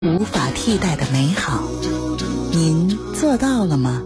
无法替代的美好，您做到了吗？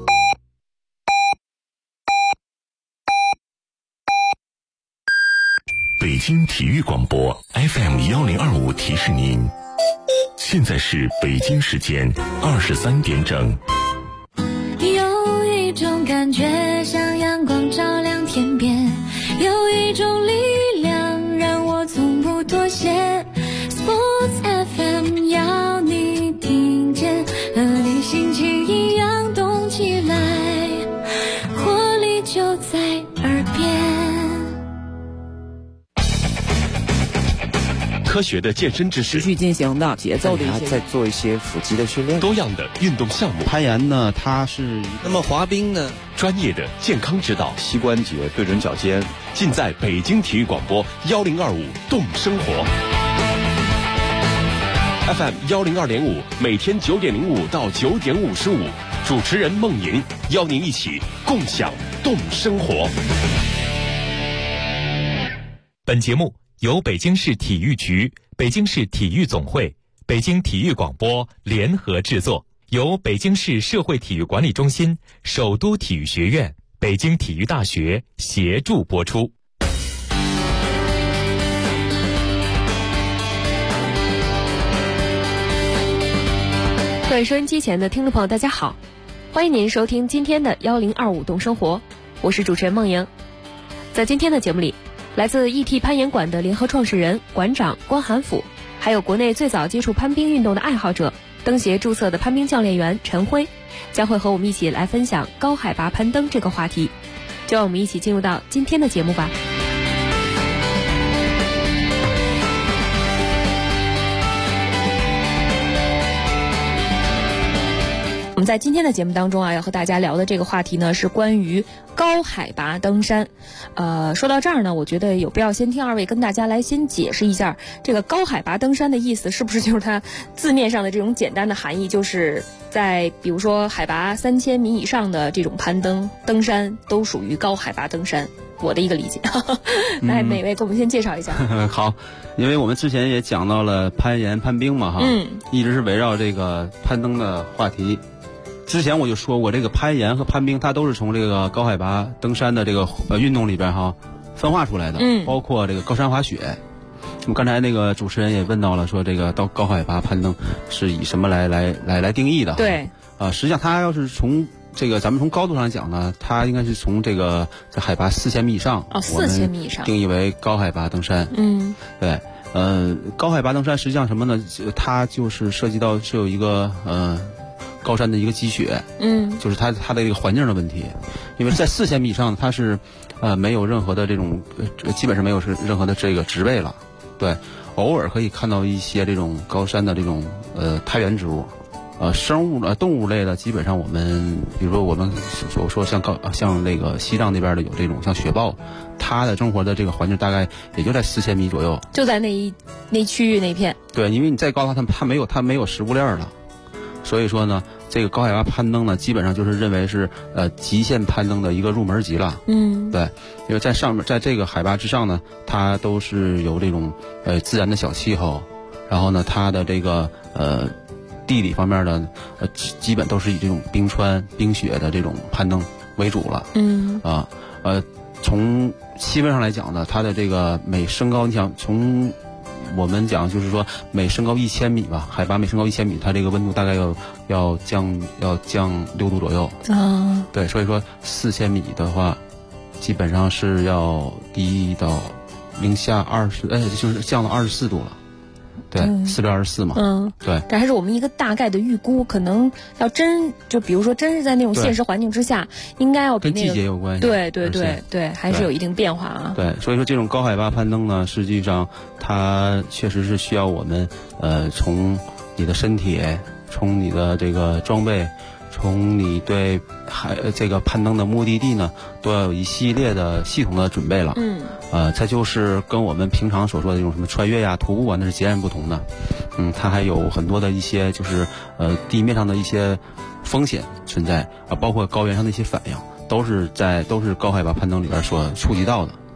北京体育广播 FM1025提示您，现在是北京时间23点整。 有一种感觉像阳光照亮天边，有一种力量让我从不妥协。Sports FM 要你听见，和你心情一样动起来，活力就在耳边。 科学的健身知识， 持续进行的节奏的一些， 再做一些腹肌的训练， 多样的运动项目， 攀岩呢，它是那么滑冰呢， 专业的健康指导， 膝关节对准脚尖， 尽在北京体育广播1025动生活 FM102.5，每天9点05到9点55，主持人孟莹邀您一起共享动生活。 本节目由北京市体育局、北京市体育总会、北京体育广播联合制作，由北京市社会体育管理中心、首都体育学院、北京体育大学协助播出。 各位收音机前的听众朋友，大家好，欢迎您收听今天的1025动生活，我是主持人孟莹。在今天的节目里，来自ET攀岩馆的联合创始人、馆长关寒甫，还有国内最早接触攀冰运动的爱好者、登协注册的攀冰教练员陈辉，将会和我们一起来分享高海拔攀登这个话题。就让我们一起进入到今天的节目吧。我们在今天的节目当中啊，要和大家聊的这个话题呢，是关于高海拔登山。说到这儿呢，我觉得有必要先听二位跟大家来先解释一下，这个高海拔登山的意思是不是就是它字面上的这种简单的含义，就是在比如说海拔3000米以上的这种攀登山都属于高海拔登山。我的一个理解。来，每位给我们先介绍一下。 好，因为我们之前也讲到了攀岩、攀冰嘛，哈，一直是围绕这个攀登的话题。之前我就说过，这个攀岩和攀冰，它都是从这个高海拔登山的这个运动里边哈分化出来的，包括这个高山滑雪。我们刚才那个主持人也问到了，说这个到高海拔攀登是以什么来定义的？ 对， 实际上它要是从这个咱们从高度上来讲呢，它应该是从这个在海拔4000米以上 ，4000米以上定义为高海拔登山。对，高海拔登山实际上什么呢？它就是涉及到是有一个高山的一个积雪，就是它的一个环境的问题，因为在4000米以上，它是没有任何的这种基本上没有任何的这个植被了，对，偶尔可以看到一些这种高山的这种苔原植物，动物类的基本上我们比如说我们所说像那个西藏那边的有这种像雪豹，它的生活的这个环境大概也就在4000米左右， 就在那区域那片。对， 因为你再高它没有食物链了。所以说呢，这个高海拔攀登呢，基本上就是认为是极限攀登的一个入门级了。对，因为在上面，在这个海拔之上呢，它都是有这种自然的小气候，然后呢，它的这个地理方面的基本都是以这种冰川、冰雪的这种攀登为主了。从气温上来讲呢，它的这个每升高，你想从我们讲就是说每升高1000米吧，海拔每升高1000米，它这个温度大概要降6度左右。对，所以说4000米的话，基本上是要低到零下就是降到24度了。对，4°24嘛。对。 但还是我们一个大概的预估，可能要就比如说真是在那种现实环境之下，应该要比那个跟季节有关系。 对，还是有一定变化啊。 对，所以说这种高海拔攀登呢，实际上它确实是需要我们从你的身体，从你的这个装备，从你对这个攀登的目的地呢，都要有一系列的系统的准备了。它就是跟我们平常所说的这种什么穿越呀、徒步啊，那是截然不同的。它还有很多的一些就是地面上的一些风险存在啊，包括高原上的一些反应，都是高海拔攀登里边所触及到的。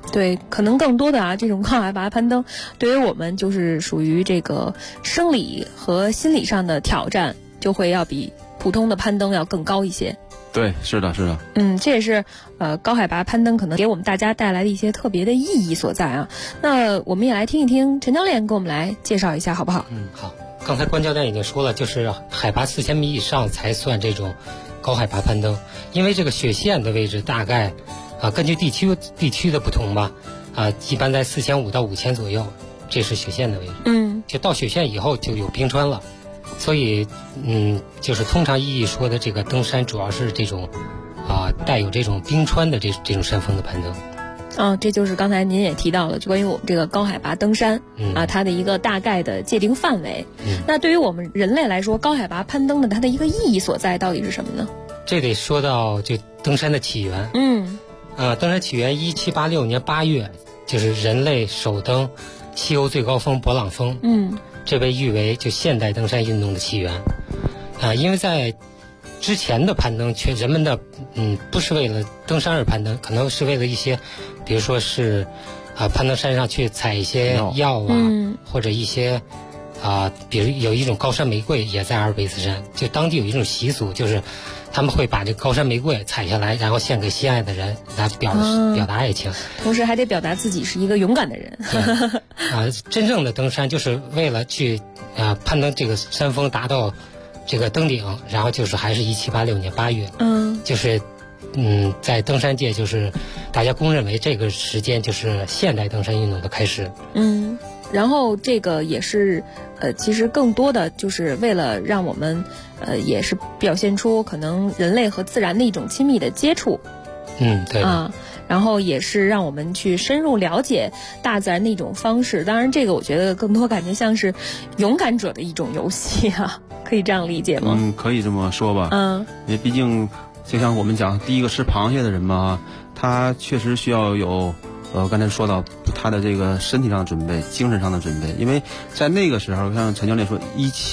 对，可能更多的啊，这种高海拔攀登对于我们就是属于这个生理和心理上的挑战，就会要比普通的攀登要更高一些。 对，是的，是的。 这也是高海拔攀登可能给我们大家带来的一些特别的意义所在啊。那我们也来听一听陈教练给我们来介绍一下，好不好？ 好。刚才关教练已经说了，就是海拔4000米以上才算这种高海拔攀登，因为这个雪线的位置大概根据地区的不同吧，一般在4500到5000左右，这是雪线的位置。就到雪线以后就有冰川了，所以就是通常意义说的这个登山主要是这种带有这种冰川的这种山峰的攀登。 这就是刚才您也提到了，就关于我们这个高海拔登山它的一个大概的界定范围。那对于我们人类来说，高海拔攀登的它的一个意义所在到底是什么呢？ 这得说到这登山的起源。登山起源1786年8月，就是人类首登西欧最高峰勃朗峰。这被誉为就现代登山运动的起源。因为在之前的攀登，人们的不是为了登山而攀登，可能是为了一些，比如说是攀登山上去采一些药或者一些比如有一种高山玫瑰也在阿尔卑斯山，就当地有一种习俗，就是他们会把这高山玫瑰采下来，然后献给心爱的人，来表达爱情， 同时还得表达自己是一个勇敢的人。 真正的登山就是为了去攀登这个山峰，达到这个登顶，然后就是还是1786年8月，就是在登山界就是大家公认为这个时间就是现代登山运动的开始。 然后这个也是其实更多的就是为了让我们也是表现出可能人类和自然的一种亲密的接触。 对然后也是让我们去深入了解大自然的一种方式。当然这个我觉得更多感觉像是勇敢者的一种游戏啊，可以这样理解吗？ 可以这么说吧。因为毕竟就像我们讲第一个吃螃蟹的人嘛，他确实需要有刚才说到他的这个身体上的准备，精神上的准备。因为在那个时候像陈教练说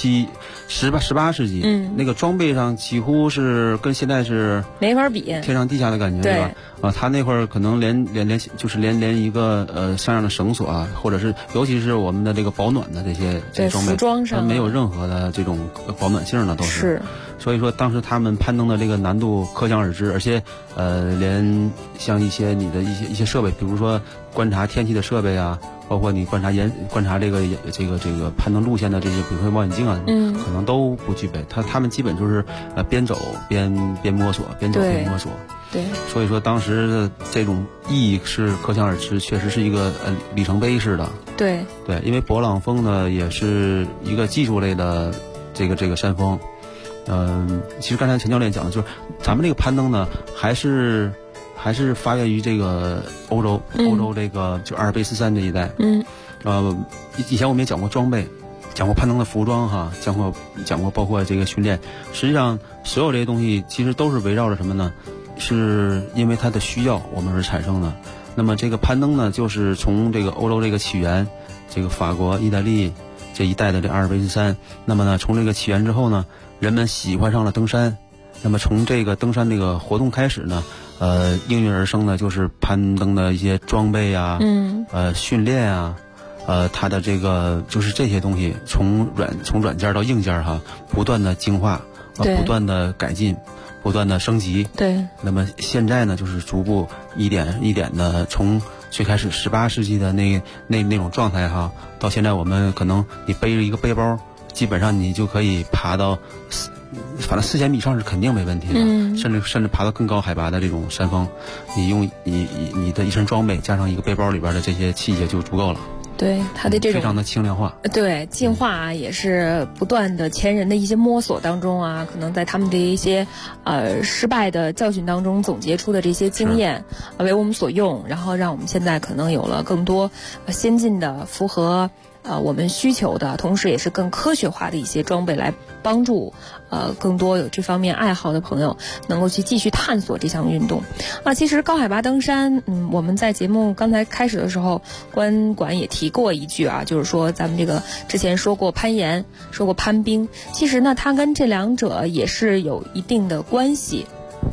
18世纪那个装备上几乎是跟现在是没法比， 天上地下的感觉，对吧？他那会儿可能连一个山上的绳索啊，或者是尤其是我们的这个保暖的这些装备， 服装上没有任何的这种保暖性的都是。所以说当时他们攀登的这个难度可想而知，而且连像一些你的一些设备，比如说观察天气的设备啊，包括你观察这个攀登路线的这些，比如说望远镜啊，可能都不具备。他们基本就是边走边摸索，边走边摸索。 对， 所以说当时的这种意义是可想而知，确实是一个里程碑式的。对，因为勃朗峰呢也是一个技术类的这个山峰。其实刚才陈教练讲的就是咱们这个攀登呢还是发源于这个欧洲这个就阿尔卑斯山这一带。以前我们也讲过装备，讲过攀登的服装哈，讲过包括这个训练。实际上所有这些东西其实都是围绕着什么呢？是因为它的需要我们而产生的。那么这个攀登呢，就是从这个欧洲这个起源，这个法国、意大利这一带的这阿尔卑斯山。那么呢，从这个起源之后呢，人们喜欢上了登山。那么从这个登山这个活动开始呢，应运而生的就是攀登的一些装备啊，训练啊，它的这个就是这些东西从软件到硬件哈，不断的精化，不断的改进。不断的升级。那么现在呢，就是逐步一点一点的，从最开始18世纪的那种状态哈，到现在我们可能你背着一个背包，基本上你就可以爬到反正4000米以上是肯定没问题的，甚至爬到更高海拔的这种山峰，你用你的一身装备加上一个背包里边的这些器械就足够了。对，它的这种非常的轻量化，对进化啊，也是不断的前人的一些摸索当中啊，可能在他们的一些失败的教训当中总结出的这些经验为我们所用，然后让我们现在可能有了更多先进的符合我们需求的，同时也是更科学化的一些装备来帮助更多有这方面爱好的朋友能够去继续探索这项运动。其实高海拔登山，我们在节目刚才开始的时候，关管也提过一句啊，就是说咱们这个之前说过攀岩，说过攀冰，其实呢它跟这两者也是有一定的关系。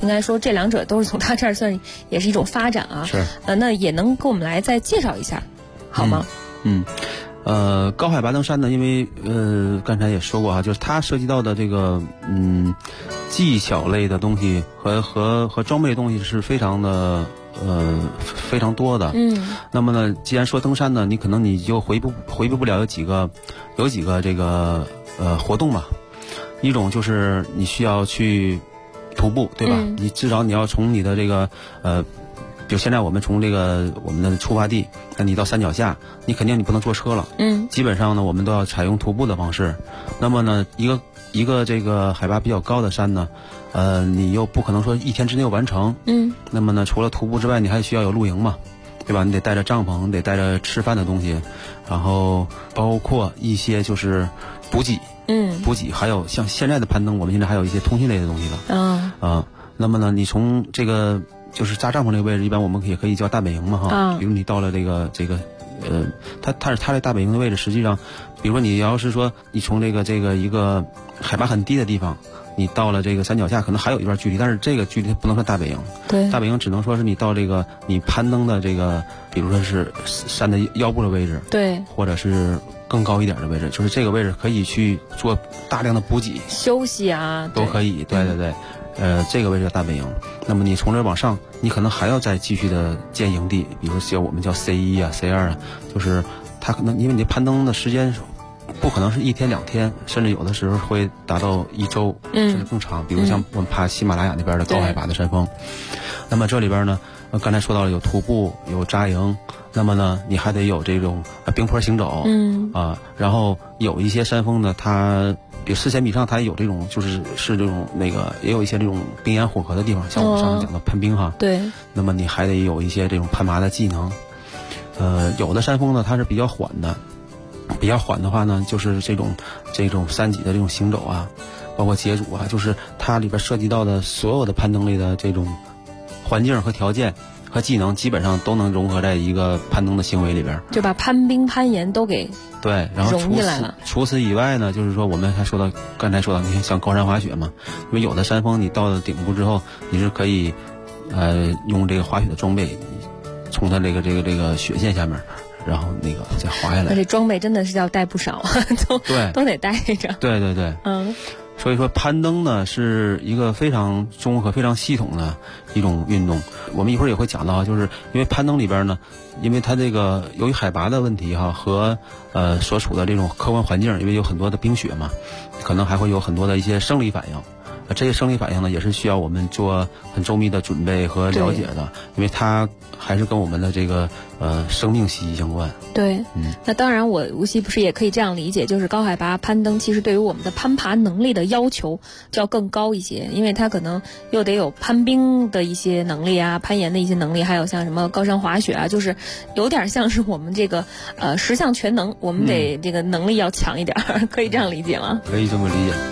应该说这两者都是从他这儿算也是一种发展啊。 是。 那也能给我们来再介绍一下，好吗？ 高海拔登山呢，因为刚才也说过哈，就是它涉及到的这个技巧类的东西和装备的东西是非常的非常多的。那么呢，既然说登山呢，你可能你就回避不了有几个这个活动嘛。一种就是你需要去徒步，对吧？你至少你要从你的这个比如现在我们从这个我们的出发地，那你到山脚下，你肯定你不能坐车了。基本上呢，我们都要采用徒步的方式。那么呢，一个这个海拔比较高的山呢，你又不可能说一天之内完成。那么呢，除了徒步之外，你还需要有露营嘛，对吧？你得带着帐篷，你得带着吃饭的东西，然后包括一些就是补给。补给，还有像现在的攀登，我们现在还有一些通信类的东西了。那么呢，你从这个就是扎帐篷这个位置，一般我们也可以叫大本营嘛哈。比如你到了这个它这大本营的位置，实际上，比如说你要是说你从这个一个海拔很低的地方，你到了这个山脚下，可能还有一段距离，但是这个距离不能算大本营。 对， 大本营只能说是你到这个你攀登的这个，比如说是山的腰部的位置， 对， 或者是更高一点的位置，就是这个位置可以去做大量的补给、 休息啊， 都可以。对对对，这个位置叫大本营。那么你从这往上，你可能还要再继续的建营地，比如说我们叫 C1 啊、C2 啊，就是它可能因为你攀登的时间不可能是1天2天，甚至有的时候会达到1周，甚至更长。比如像我们爬喜马拉雅那边的高海拔的山峰，那么这里边呢，刚才说到了有徒步，有扎营，那么呢，你还得有这种冰坡行走，然后有一些山峰呢，它比如4000米以上，它有这种是这种也有一些这种冰岩混合的地方，像我们上次讲的攀冰哈。 对。 那么你还得有一些这种攀爬的技能，有的山峰呢，它是比较缓的。比较缓的话呢，就是这种山脊的这种行走啊，包括解阻啊，就是它里边涉及到的所有的攀登类的这种环境和条件和技能，基本上都能融合在一个攀登的行为里边， 就把攀冰攀岩都给对，然后融进来了。 除此以外呢，就是说我们还刚才说到，你看像高山滑雪嘛，因为有的山峰你到了顶部之后，你是可以用这个滑雪的装备从它这个雪线下面。然后再滑下来， 这装备真的是要带不少，都得带着。 对对对，所以说攀登呢是一个非常综合、非常系统的一种运动。我们一会儿也会讲到，就是因为攀登里边呢，因为它这个由于海拔的问题哈和所处的这种客观环境，因为有很多的冰雪嘛，可能还会有很多的一些生理反应。这些生理反应呢，也是需要我们做很周密的准备和了解的，因为它还是跟我们的这个生命息息相关。 对，那当然我无锡不是也可以这样理解，就是高海拔攀登其实对于我们的攀爬能力的要求就要更高一些，因为它可能又得有攀冰的一些能力啊，攀岩的一些能力，还有像什么高山滑雪啊，就是有点像是我们这个十项全能，我们得这个能力要强一点，可以这样理解吗？ 可以这么理解。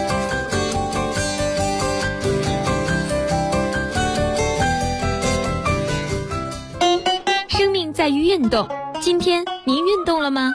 在于运动，今天您运动了吗？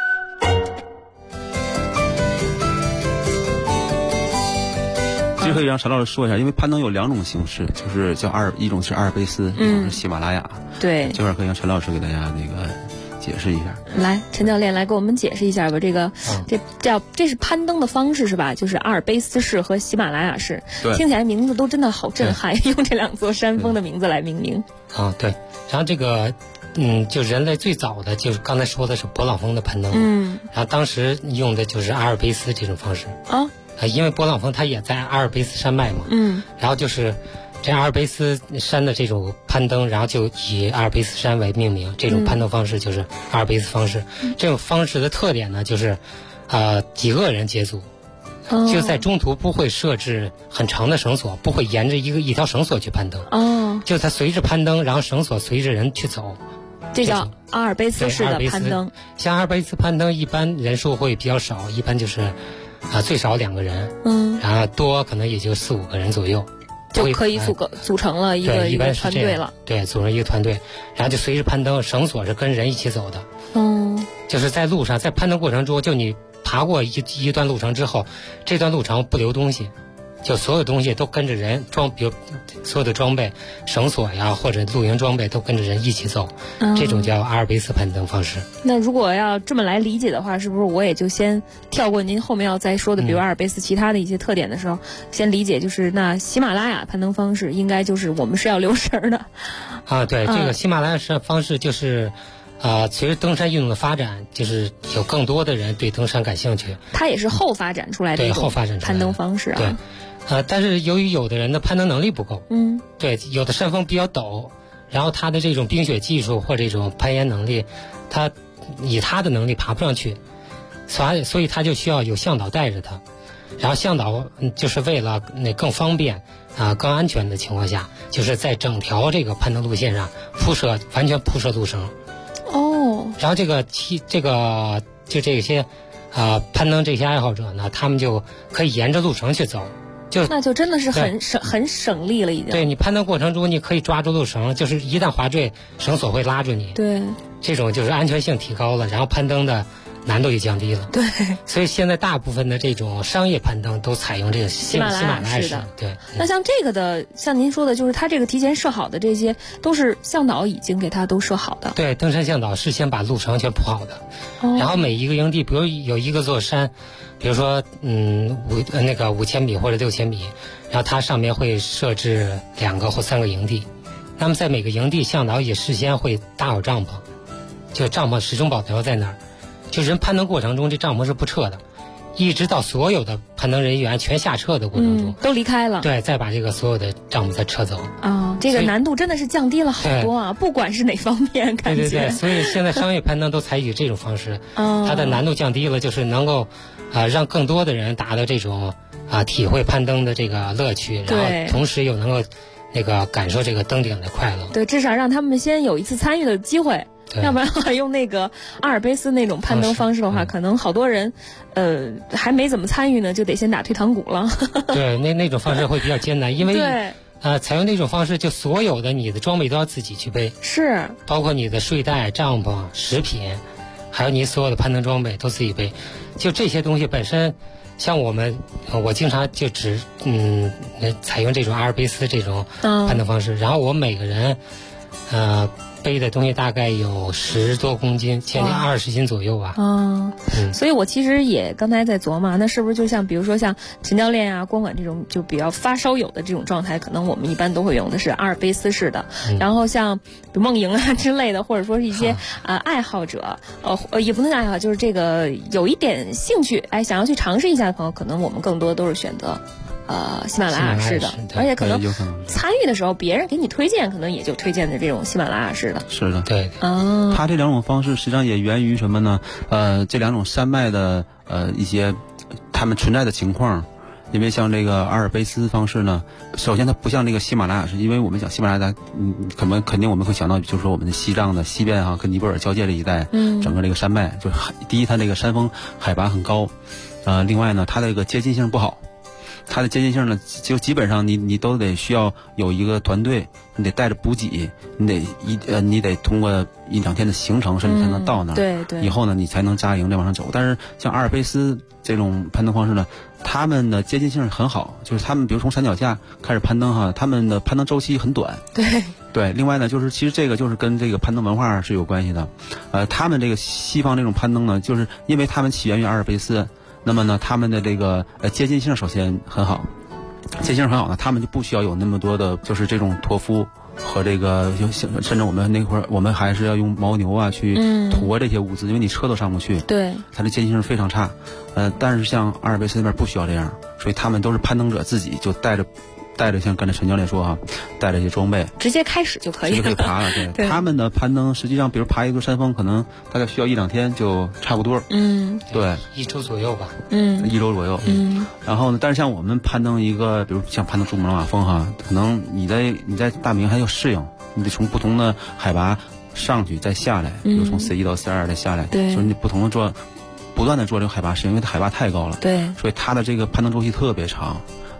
这可以让陈老师说一下，因为攀登有2种形式，就是叫一种是阿尔卑斯，一种是喜马拉雅。 对， 这块可以让陈老师给大家解释一下。 来，陈教练来给我们解释一下吧。这是攀登的方式是吧？就是阿尔卑斯式和喜马拉雅式，听起来名字都真的好震撼，用这2座山峰的名字来命名。 对，然后这个。就人类最早的就是刚才说的是勃朗峰的攀登，然后当时用的就是阿尔卑斯这种方式因为勃朗峰它也在阿尔卑斯山脉嘛，然后就是这阿尔卑斯山的这种攀登，然后就以阿尔卑斯山为命名，这种攀登方式就是阿尔卑斯方式。这种方式的特点呢，就是几个人结组，就在中途不会设置很长的绳索，不会沿着一条绳索去攀登，就它随着攀登，然后绳索随着人去走。 这叫阿尔卑斯式的攀登。 像阿尔卑斯攀登一般人数会比较少，一般就是最少2个人，然后多可能也就4-5个人左右， 就可以组成了一个团队了。 对，组成一个团队，然后就随着攀登，绳索是跟人一起走的。就是在路上，在攀登过程中，就你爬过一段路程之后，这段路程不留东西， 就所有东西都跟着人比如所有的装备、绳索呀或者露营装备都跟着人一起走，这种叫阿尔卑斯攀登方式。 那如果要这么来理解的话，是不是我也就先跳过您后面要再说的，比如阿尔卑斯其他的一些特点的时候，先理解就是那喜马拉雅攀登方式应该就是我们是要留神的。 对，这个喜马拉雅方式就是。随着登山运动的发展，就是有更多的人对登山感兴趣。 它也是后发展出来的一种攀登方式啊。 对，但是由于有的人的攀登能力不够，对，有的山峰比较陡，然后他的这种冰雪技术或这种攀岩能力，他以他的能力爬不上去，所以他就需要有向导带着他。然后向导就是为了更方便更安全的情况下，就是在整条这个攀登路线上完全铺设路绳。然后这些攀登这些爱好者呢，他们就可以沿着路绳去走， 那就真的是很省力了已经。 对，你攀登过程中你可以抓住路绳，就是一旦滑坠，绳索会拉住你。 对， 这种就是安全性提高了，然后攀登的难度也降低了。 对， 所以现在大部分的这种商业攀登都采用这个喜马拉雅式的。对， 那像这个的，像您说的，就是它这个提前设好的这些，都是向导已经给它都设好的。 对，登山向导事先把路绳全铺好的。然后每一个营地，比如有一个座山，比如说5000米或者6000米，然后它上面会设置2个或3个营地。那么在每个营地，向导也事先会搭好帐篷，就帐篷始终保留在那儿。就人攀登过程中，这帐篷是不撤的，一直到所有的攀登人员全下撤的过程中， 都离开了。 对，再把这个所有的帐篷再撤走。 这个难度真的是降低了好多啊！不管是哪方面，感觉。 对，所以现在商业攀登都采取这种方式，它的难度降低了，就是能够让更多的人达到这种体会攀登的这个乐趣，然后同时又能够感受这个登顶的快乐。 对，至少让他们先有一次参与的机会。要不然用那个阿尔卑斯那种攀登方式的话，可能好多人还没怎么参与呢，就得先打退堂鼓了。 对，那种方式会比较艰难，因为采用那种方式，就所有的你的装备都要自己去背， 是包括你的睡袋、帐篷、食品，还有你所有的攀登装备都自己背。就这些东西本身，像我经常就采用这种阿尔卑斯这种攀登方式，然后我每个人背的东西大概有10多公斤，将近20斤左右吧。 所以我其实也刚才在琢磨，那是不是就像比如说像陈教练啊、光管这种就比较发烧友的这种状态，可能我们一般都会用的是阿尔卑斯式的。然后像比如梦莹啊之类的，或者说是一些爱好者，也不能爱好，就是这个有一点兴趣，想要去尝试一下的朋友，可能我们更多都是选择喜马拉雅式的，而且可能参与的时候，别人给你推荐，可能也就推荐的这种喜马拉雅式的。 是的， 对。 它这2种方式实际上也源于什么呢？这2种山脉的一些它们存在的情况。因为像这个阿尔卑斯方式呢，首先它不像这个喜马拉雅式，因为我们讲喜马拉雅，肯定我们会想到，就是说我们的西藏的西边跟尼泊尔交界这一带，整个这个山脉，就是第一，它这个山峰海拔很高，另外呢，它这个接近性不好。它的接近性呢，就基本上你都得需要有一个团队，你得带着补给，你得通过1-2天的行程，甚至才能到那儿。 对。 以后呢，你才能扎营再往上走。但是像阿尔卑斯这种攀登方式呢，他们的接近性很好，就是他们比如从山脚下开始攀登他们的攀登周期很短。对。另外呢，就是其实这个就是跟这个攀登文化是有关系的。他们这个西方这种攀登呢，就是因为他们起源于阿尔卑斯。那么呢，他们的这个接近性首先很好，接近性很好呢，他们就不需要有那么多的，就是这种驼夫和这个，甚至我们那会儿我们还是要用牦牛去驮这些物资，因为你车都上不去。 对， 它的接近性非常差。但是像阿尔卑斯那边不需要这样，所以他们都是攀登者自己就带着像刚才陈教练说带着一些装备， 直接开始就可以了， 直接可以爬了。对，他们的攀登实际上，比如爬一座山峰，可能大概需要1-2天就差不多。对 ，1周左右吧。 1周左右。然后呢，但是像我们攀登一个，比如像攀登珠穆朗玛峰可能你在大明还要适应，你得从不同的海拔上去再下来，比如从C1到C2再下来， 对， 所以你不断的做这个海拔适应，因为它海拔太高了。 对， 所以它的这个攀登周期特别长。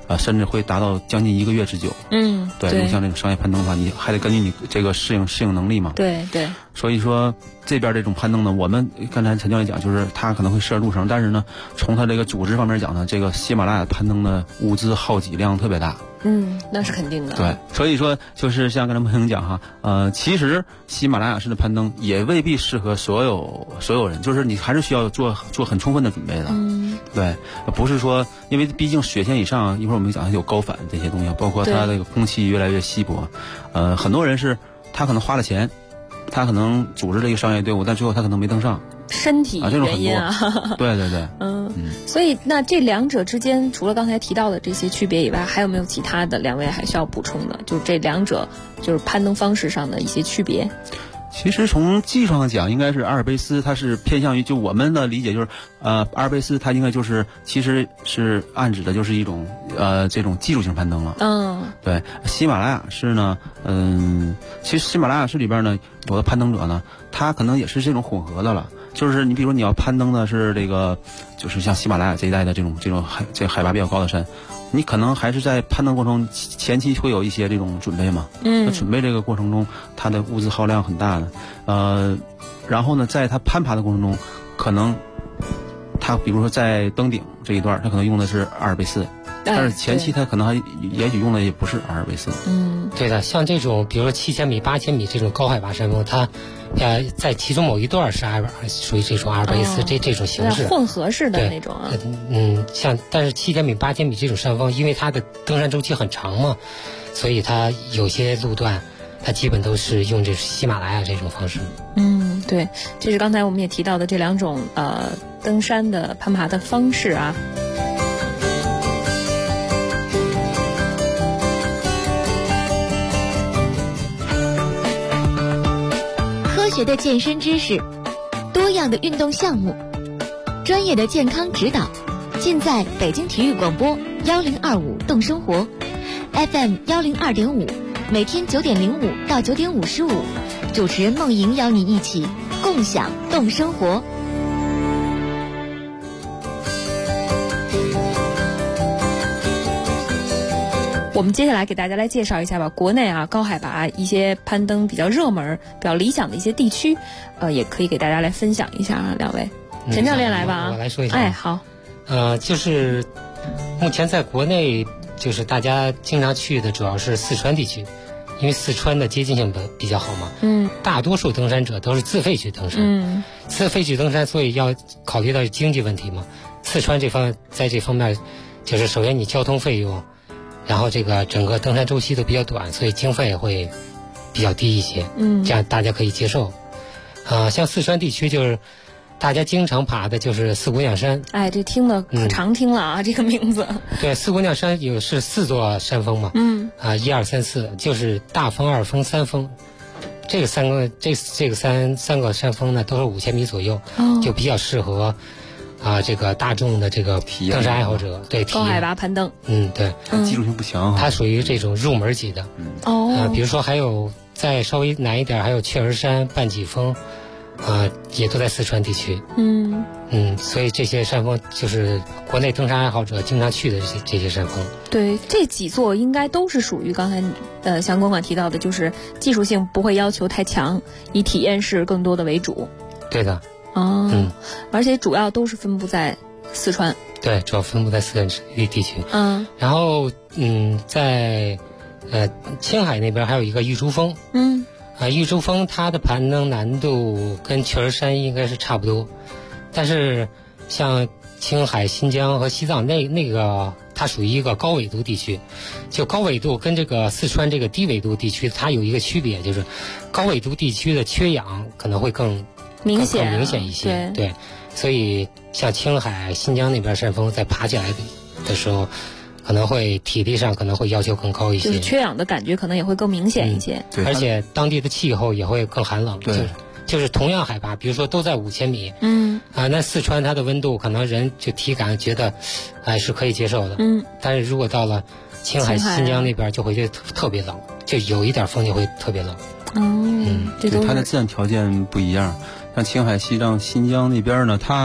甚至会达到将近1个月之久。对，如像这种商业攀登的话，你还得根据你这个适应能力嘛。 对。 所以说这边这种攀登呢，我们刚才陈教练讲，就是它可能会设路程，但是呢，从它这个组织方面讲呢，这个喜马拉雅攀登的物资耗给量特别大。 那是肯定的。 对，所以说就是像刚才梦萍讲哈，其实喜马拉雅式的攀登也未必适合所有人，就是你还是需要做很充分的准备的。对，不是说因为毕竟雪线以上，一会儿我们讲它有高反这些东西，包括它这个空气越来越稀薄，很多人是他可能花了钱，他可能组织了一个商业队伍，但最后他可能没登上。 身体原因啊， 对。 所以那这两者之间，除了刚才提到的这些区别以外，还有没有其他的两位还需要补充的？就是这两者就是攀登方式上的一些区别。 其实从技术上讲，应该是阿尔卑斯它是偏向于，就我们的理解就是，阿尔卑斯它应该就是其实是暗指的就是一种这种技术性攀登了。对，喜马拉雅式呢，其实喜马拉雅式里边呢，有的攀登者呢，他可能也是这种混合的了。就是你比如说你要攀登的是这个，就是像喜马拉雅这一带的这种海拔比较高的山，你可能还是在攀登过程前期会有一些这种准备嘛。那准备这个过程中，它的物资耗量很大的。然后呢，在它攀爬的过程中，可能它比如说在登顶这一段，它可能用的是阿尔卑斯。但是前期它可能也许用的也不是阿尔卑斯。 对的，像这种比如说7000米、8000米这种高海拔山峰，它在其中某一段是属于这种阿尔卑斯这种形式， 混合式的那种啊。 但是7000米、8000米这种山峰，因为它的登山周期很长嘛，所以它有些路段它基本都是用这喜马拉雅这种方式。 对，这是刚才我们也提到的这两种登山的攀爬的方式啊。 科学的健身知识，多样的运动项目，专业的健康指导，尽在北京体育广播1025动生活 FM 102.5，每天9点05到9点55，主持人梦莹邀你一起共享动生活。 我们接下来给大家来介绍一下吧，国内高海拔一些攀登比较热门、比较理想的一些地区，也可以给大家来分享一下啊。两位，陈教练来吧。 我来说一下。 好。 就是目前在国内，就是大家经常去的主要是四川地区，因为四川的接近性比较好嘛。大多数登山者都是自费去登山。自费去登山，所以要考虑到经济问题嘛。四川在这方面，就是首先你交通费用。然后这个整个登山周期都比较短，所以经费会比较低一些，这样大家可以接受。像四川地区就是大家经常爬的就是四姑娘山。 这听了可常听了啊，这个名字。 对，四姑娘山是4座山峰嘛，1、2、3、4，就是大峰、二峰、三峰。这个三个山峰呢，都是5000米左右，就比较适合。这个大众的这个登山爱好者，对高海拔攀登， 对， 技术性不强， 它属于这种入门级的。比如说还有再稍微难一点，还有雀儿山、半脊峰，也都在四川地区。所以这些山峰就是国内登山爱好者经常去的这些山峰。 对，这几座应该都是属于刚才像管管提到的，就是技术性不会要求太强，以体验式更多的为主。 对的。 而且主要都是分布在四川。 对，主要分布在四川地区。然后在青海那边还有一个玉珠峰。玉珠峰它的攀登难度跟雀儿山应该是差不多，但是像青海、新疆和西藏那个它属于一个高纬度地区，就高纬度跟这个四川这个低纬度地区它有一个区别，就是高纬度地区的缺氧可能会更明显一些。对，所以像青海、新疆那边山峰在爬起来的时候，可能会体力上可能会要求更高一些， 就是缺氧的感觉可能也会更明显一些。 而且当地的气候也会更寒冷。就是同样海拔，比如说都在5000米，那四川它的温度可能人就体感觉得，是可以接受的。但是如果到了青海、新疆那边，就会觉得特别冷，就有一点风就会特别冷。 对，它的自然条件不一样。像青海、西藏、新疆那边呢，它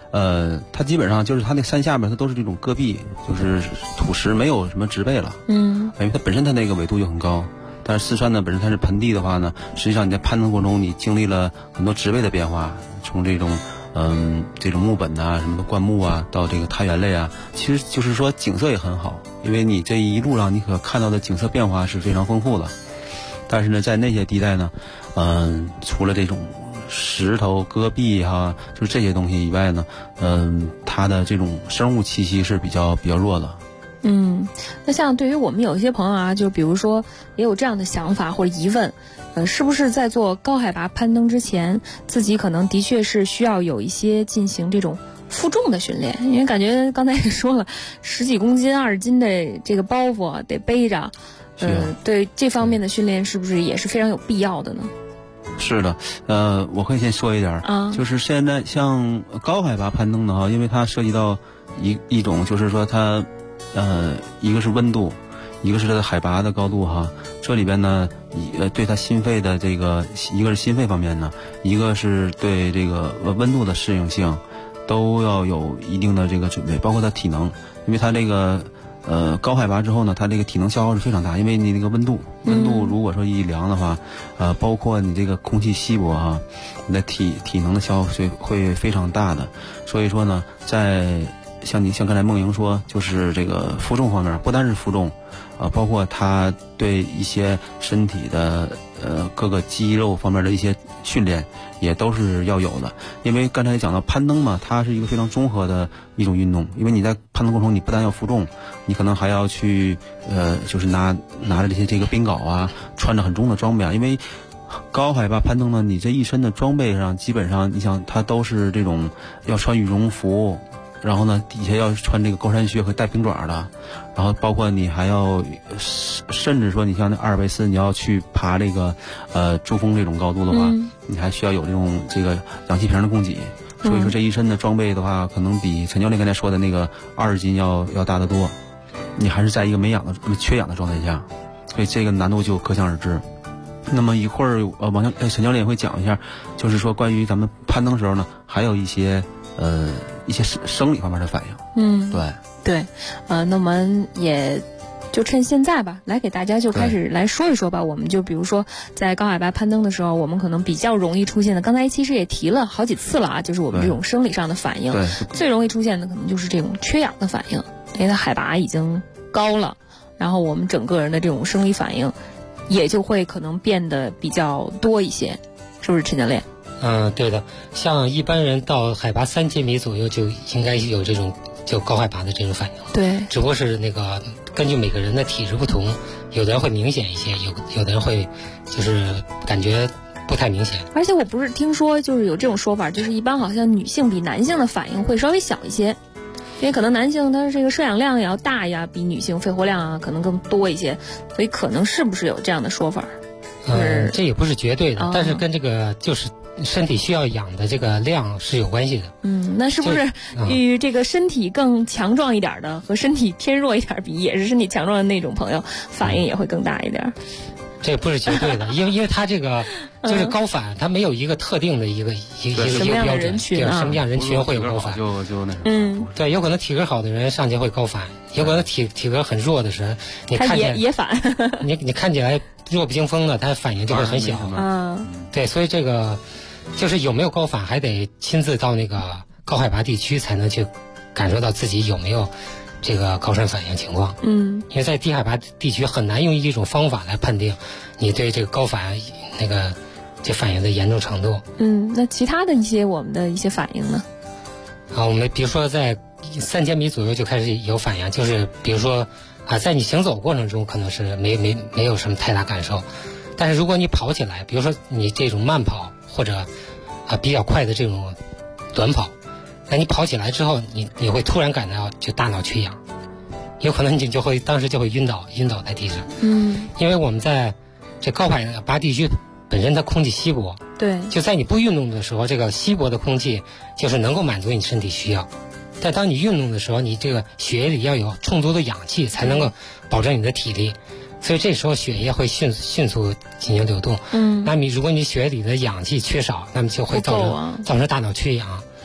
它基本上就是它那山下边它都是这种戈壁，就是土石，没有什么植被了。因为它本身它那个纬度就很高。但是四川呢，本身它是盆地的话呢，实际上你在攀登过程中，你经历了很多植被的变化，从这种木本啊、什么的灌木啊，到这个苔原类啊，其实就是说景色也很好，因为你这一路上你可看到的景色变化是非常丰富的。但是呢，在那些地带呢，除了这种石头、戈壁哈，就是这些东西以外呢，它的这种生物气息是比较弱的。 那像对于我们有一些朋友啊，就比如说也有这样的想法或者疑问，是不是在做高海拔攀登之前，自己可能的确是需要有一些进行这种负重的训练？因为感觉刚才也说了，10几公斤、20斤的这个包袱得背着，对这方面的训练是不是也是非常有必要的呢？ 是的，我可以先说一点就是现在像高海拔攀登的话，因为它涉及到一种就是说它一个是温度，一个是它的海拔的高度哈。这里边呢，对它心肺的这个，一个是心肺方面呢，一个是对这个温度的适应性，都要有一定的这个准备，包括它体能，因为它这个高海拔之后呢，它这个体能消耗是非常大，因为你那个温度如果说一凉的话，包括你这个空气稀薄哈，你的体能的消耗会非常大的。所以说呢，像刚才梦莹说，就是这个负重方面，不单是负重，包括它对一些身体的各个肌肉方面的一些训练，也都是要有的。因为刚才讲到攀登嘛，它是一个非常综合的一种运动。因为你在攀登过程中，你不但要负重，你可能还要去就是拿着这个冰镐啊，穿着很重的装备啊。因为高海拔攀登呢，你这一身的装备上，基本上你想它都是这种要穿羽绒服。然后呢，底下要穿这个高山靴和带冰爪的，然后包括你还要，甚至说你像那阿尔卑斯，你要去爬这个珠峰这种高度的话，你还需要有这个氧气瓶的供给。所以说这一身的装备的话，可能比陈教练刚才说的那个20斤要大得多。你还是在一个缺氧的状态下，所以这个难度就可想而知。那么一会儿陈教练也会讲一下，就是说关于咱们攀登时候呢，还有一些生理方面的反应。 对，那我们也就趁现在吧，来给大家就开始来说一说吧。我们就比如说在高海拔攀登的时候，我们可能比较容易出现的，刚才其实也提了好几次了啊，就是我们这种生理上的反应，最容易出现的可能就是这种缺氧的反应，因为它海拔已经高了，然后我们整个人的这种生理反应也就会可能变得比较多一些，是不是陈教练？ 对的，像一般人到海拔3000米左右就应该有这种就高海拔的这种反应。 对， 只不过是那个根据每个人的体质不同，有的人会明显一些，有的人会就是感觉不太明显。 而且我不是听说就是有这种说法，就是一般好像女性比男性的反应会稍微小一些，因为可能男性他这个摄氧量也要大呀，比女性肺活量啊可能更多一些，所以可能是不是有这样的说法？ 这也不是绝对的，但是跟这个就是身体需要氧的这个量是有关系的。 那是不是与这个身体更强壮一点的和身体偏弱一点比，也是身体强壮的那种朋友反应也会更大一点？ 这不是绝对的，因为它这个就是高反，它没有一个特定的一个标准，什么样人群会有高反？ 就那什么。 对，有可能体格好的人上去会高反，有可能体格很弱的人，你看起来也反， 你看起来弱不禁风的，他反应就会很小。对，所以这个就是有没有高反，还得亲自到那个高海拔地区才能去感受到自己有没有这个高山反应情况。因为在低海拔地区很难用一种方法来判定你对这个高反这反应的严重程度。 那其他的我们的一些反应呢？ 我们比如说在3000米左右就开始有反应，就是比如说在你行走过程中可能是没有什么太大感受，但是如果你跑起来，比如说你这种慢跑或者比较快的这种短跑，那你跑起来之后，你会突然感到就大脑缺氧，有可能你当时就会晕倒在地上。因为我们在这高海拔地区本身它空气稀薄， 对， 就在你不运动的时候，这个稀薄的空气就是能够满足你身体需要。但当你运动的时候，你这个血液里要有充足的氧气，才能够保证你的体力。所以这时候血液会迅速进行流动。那么如果你血液里的氧气缺少，那么就会造成大脑缺氧。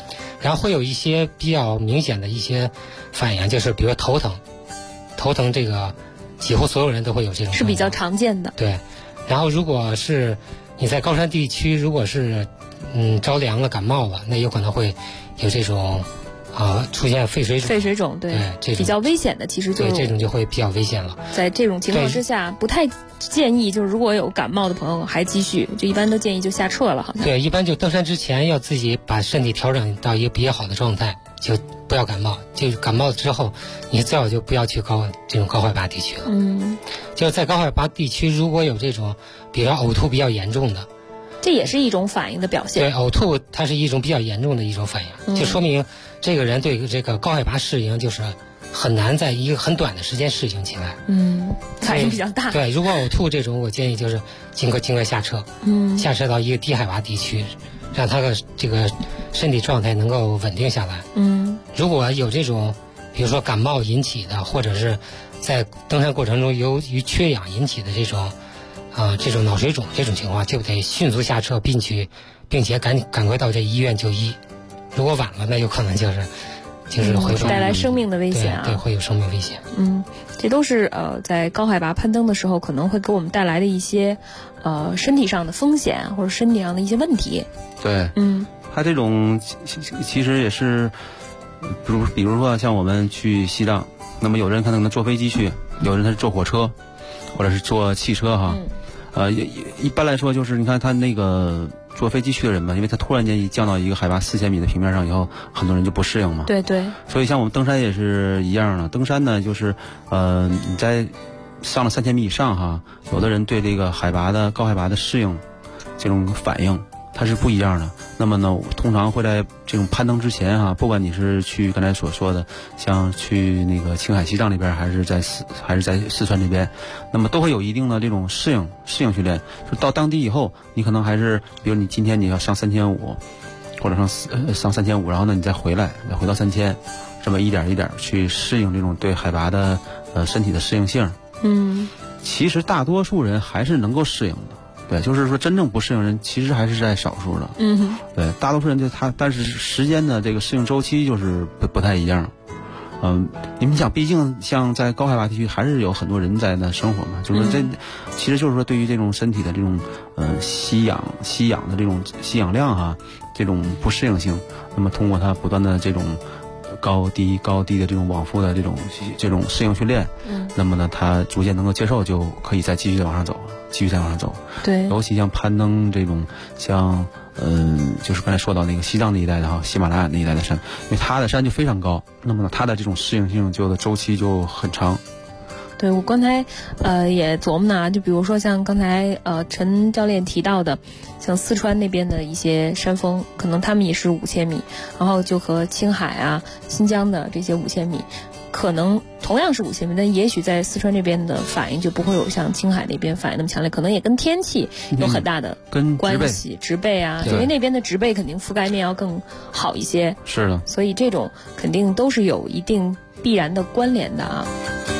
然后会有一些比较明显的一些反应，就是比如头疼，这个几乎所有人都会有这种， 是比较常见的。 对，然后如果是你在高山地区，如果是着凉了、感冒了，那有可能会有这种出现肺水肿， 对， 这种比较危险的，其实就对这种就会比较危险了。 在这种情况之下，不太建议，就是如果有感冒的朋友还继续，就一般都建议就下撤了，好像。 对，一般就登山之前要自己把身体调整到一个比较好的状态，就不要感冒。就感冒了之后，你最好就不要去这种高海拔地区了。就是在高海拔地区，如果有这种，比如说呕吐比较严重的。 这也是一种反应的表现。 对，呕吐它是一种比较严重的一种反应，就说明这个人对这个高海拔适应就是很难在一个很短的时间适应起来。 反应比较大。 对，如果呕吐这种，我建议就是尽快下撤，下撤到一个低海拔地区，让他的这个身体状态能够稳定下来。如果有这种，比如说感冒引起的，或者是在登山过程中由于缺氧引起的这种脑水肿这种情况，就得迅速下撤，并且赶快到这医院就医。如果晚了，那有可能就是会带来生命的危险对，会有生命危险。 这都是在高海拔攀登的时候可能会给我们带来的一些身体上的风险或者身体上的一些问题。 对，它这种其实也是，比如说像我们去西藏，那么有人可能坐飞机去，有人他是坐火车，或者是坐汽车哈。一般来说就是你看他那个坐飞机去的人嘛，因为他突然间一降到一个海拔4000米的平面上以后，很多人就不适应嘛。 对。 所以像我们登山也是一样的，登山呢就是你在上了3000米以上哈，有的人对这个高海拔的适应这种反应它是不一样的。那么呢，通常会在这种攀登之前哈，不管你是去刚才所说的，像去那个青海、西藏那边，还是在四川这边，那么都会有一定的这种适应训练。就到当地以后，你可能还是，比如你今天你要上3500，或者上3500，然后呢你再回到3000，这么一点一点去适应这种对海拔的身体的适应性。其实大多数人还是能够适应的。对，就是说真正不适应人其实还是在少数的。对，大多数人但是时间的这个适应周期就是不太一样。你们想，毕竟像在高海拔地区还是有很多人在那生活嘛，就是其实就是说对于这种身体的这种吸氧的这种吸氧量哈，这种不适应性，那么通过它不断的这种高低的这种往复的这种适应训练，那么呢他逐渐能够接受，就可以再继续再往上走。对，尤其像攀登这种，像就是刚才说到那个西藏那一带的哈，喜马拉雅那一带的山，因为它的山就非常高，那么呢它的这种适应性的周期就很长。 对，我刚才也琢磨呢，就比如说像刚才陈教练提到的，像四川那边的一些山峰，可能他们也是5000米，然后就和青海啊、新疆的这些5000米。可能同样是5000米，但也许在四川这边的反应就不会有像青海那边反应那么强烈，可能也跟天气有很大的关系。植被啊，因为那边的植被肯定覆盖面要更好一些。 是的， 所以这种肯定都是有一定必然的关联的啊。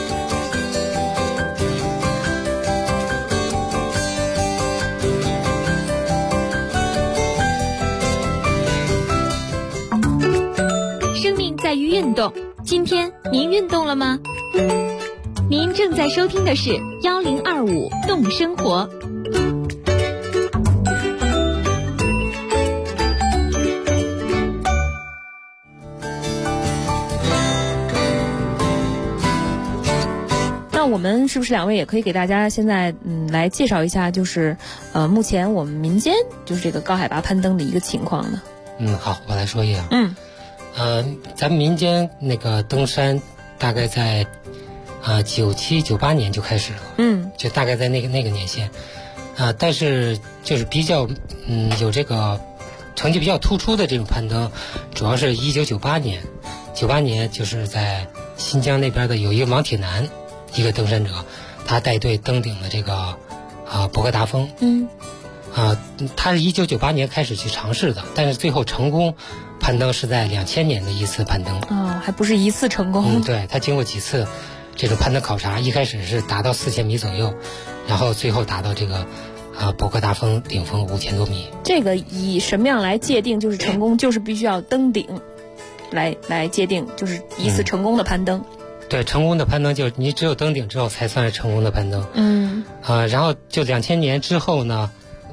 生命在于运动。今天您运动了吗？您正在收听的是1025动生活。 那我们是不是两位也可以给大家现在来介绍一下，就是目前我们民间就是这个高海拔攀登的一个情况呢？ 好，我来说一下。咱们民间那个登山大概在97、98年就开始了，就大概在那个年限，但是就是比较有这个成绩比较突出的这种攀登，主要是1998年，98年就是在新疆那边的有一个王铁男，一个登山者，他带队登顶了这个博格达峰，他是1998年开始去尝试的，但是最后成功攀登是在2000年的一次攀登。 还不是一次成功。 对，他经过几次这种攀登考察，一开始是达到4000米左右，然后最后达到这个博格达峰顶峰5000多米。 这个以什么样来界定就是成功？就是必须要登顶。 来界定，就是一次成功的攀登。 对，成功的攀登就是你只有登顶之后才算是成功的攀登。然后就2000年之后呢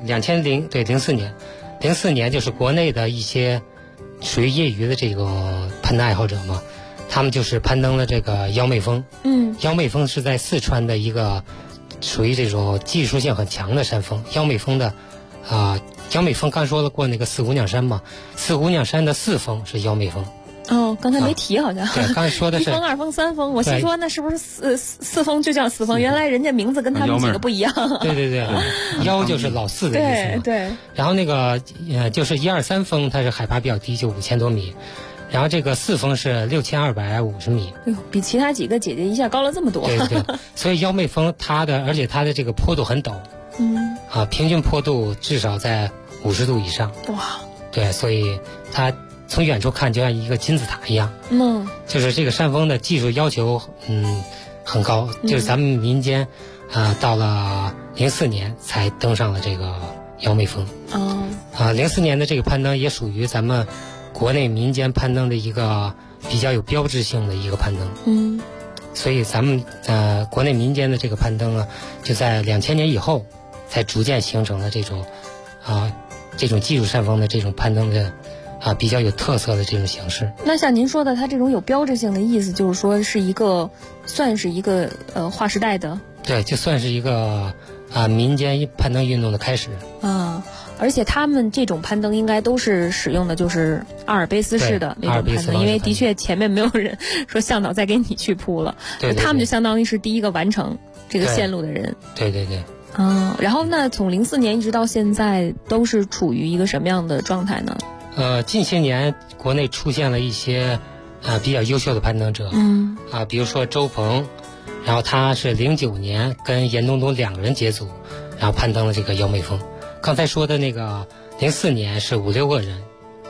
，04年就是国内的一些属于业余的这种攀登爱好者嘛，他们就是攀登了这个幺妹峰。幺妹峰是在四川的一个属于这种技术性很强的山峰。幺妹峰刚说了过那个四姑娘山嘛，四姑娘山的四峰是幺妹峰。 刚才没提好像。 对，刚才说的是 1峰、2峰、3峰，我心说那是不是四峰就叫四峰？原来人家名字跟他们几个不一样。 对，幺就是老四的意思嘛。 对。 然后那个就是1、2、3峰，它是海拔比较低，就5000多米。然后这个四峰是6250米。 哎呦，比其他几个姐姐一下高了这么多。 对，所以幺妹峰而且它的这个坡度很陡。平均坡度至少在50度以上。哇。对，所以它从远处看就像一个金字塔一样。就是这个山峰的技术要求很高，就是咱们民间到了04年才登上了这个幺妹峰。04年的这个攀登也属于咱们国内民间攀登的一个比较有标志性的一个攀登。所以咱们国内民间的这个攀登就在2000年以后才逐渐形成了这种技术山峰的这种攀登的比较有特色的这种形式。 那像您说的，它这种有标志性的意思，就是说算是一个划时代的。 对，就算是一个民间攀登运动的开始。 而且他们这种攀登应该都是使用的就是阿尔卑斯式的那种攀登，因为的确前面没有人说向导再给你去铺了。 对， 他们就相当于是第一个完成这个线路的人。 对。 然后那从04年一直到现在都是处于一个什么样的状态呢？ 近些年国内出现了一些比较优秀的攀登者。比如说周鹏，然后他是09年跟严冬冬2个人结组，然后攀登了这个幺妹峰。刚才说的那个04年是5、6个人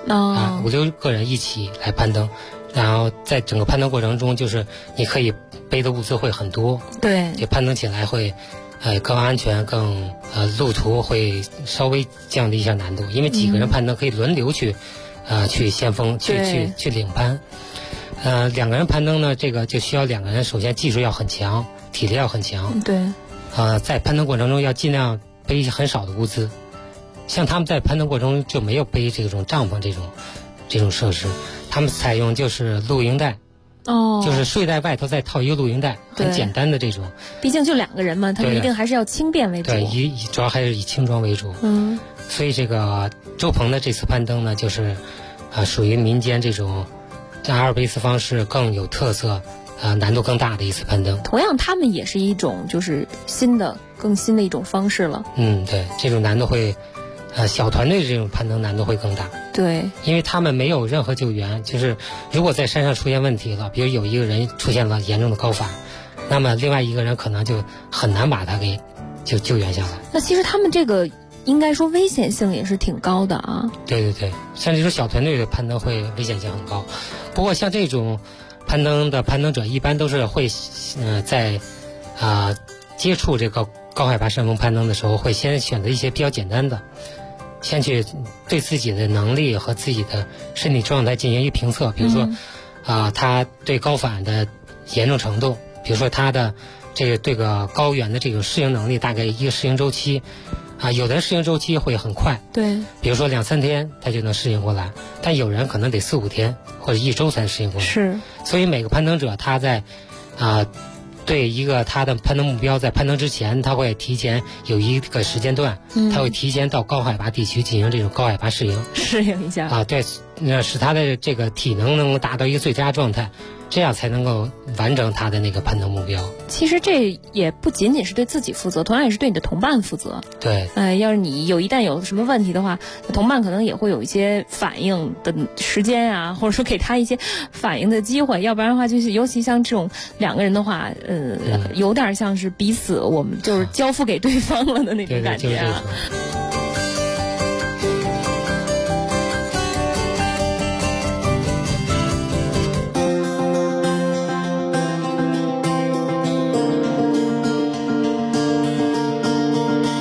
，5、6个人一起来攀登，然后在整个攀登过程中，就是你可以背的物资会很多。 对， 就攀登起来会更安全，更路途会稍微降低一下难度，因为几个人攀登可以轮流去先锋去领攀。2个人攀登呢，这个就需要2个人首先技术要很强，体力要很强。 对。 在攀登过程中要尽量背很少的物资，像他们在攀登过程中就没有背这种帐篷这种设施，他们采用就是露营袋。就是睡袋外头再套一个露营袋，很简单的这种。 毕竟就2个人嘛，他们一定还是要轻便为主。 对，主要还是以轻装为主。所以这个周鹏的这次攀登呢，就是属于民间这种阿尔卑斯方式更有特色，难度更大的一次攀登。 同样，他们也是一种就是更新的一种方式了。 对，这种难度会小团队的这种攀登难度会更大。 对， 因为他们没有任何救援，就是如果在山上出现问题了，比如有一个人出现了严重的高反，那么另外一个人可能就很难把他给救援下来。 那其实他们这个应该说危险性也是挺高的啊。 对，像这种小团队的攀登会危险性很高。不过像这种攀登的攀登者一般都是会在接触这个高海拔山峰攀登的时候，会先选择一些比较简单的，先去对自己的能力和自己的身体状态进行一评测。比如说他对高反的严重程度，比如说他的这个高原的这种适应能力，大概一个适应周期有的人适应周期会很快， 对， 比如说2、3天他就能适应过来，但有人可能得4、5天或者1周才适应过来。 是， 所以每个攀登者他在对一个他的攀登目标，在攀登之前，他会提前有一个时间段，他会提前到高海拔地区进行这种高海拔适应一下对，使他的这个体能能够达到一个最佳状态，这样才能够完成他的那个攀登目标。 其实这也不仅仅是对自己负责，同样也是对你的同伴负责。 对， 要是你一旦有什么问题的话，同伴可能也会有一些反应的时间啊，或者说给他一些反应的机会，要不然的话，就是尤其像这种2个人的话，有点像是彼此我们就是交付给对方了的那种感觉啊。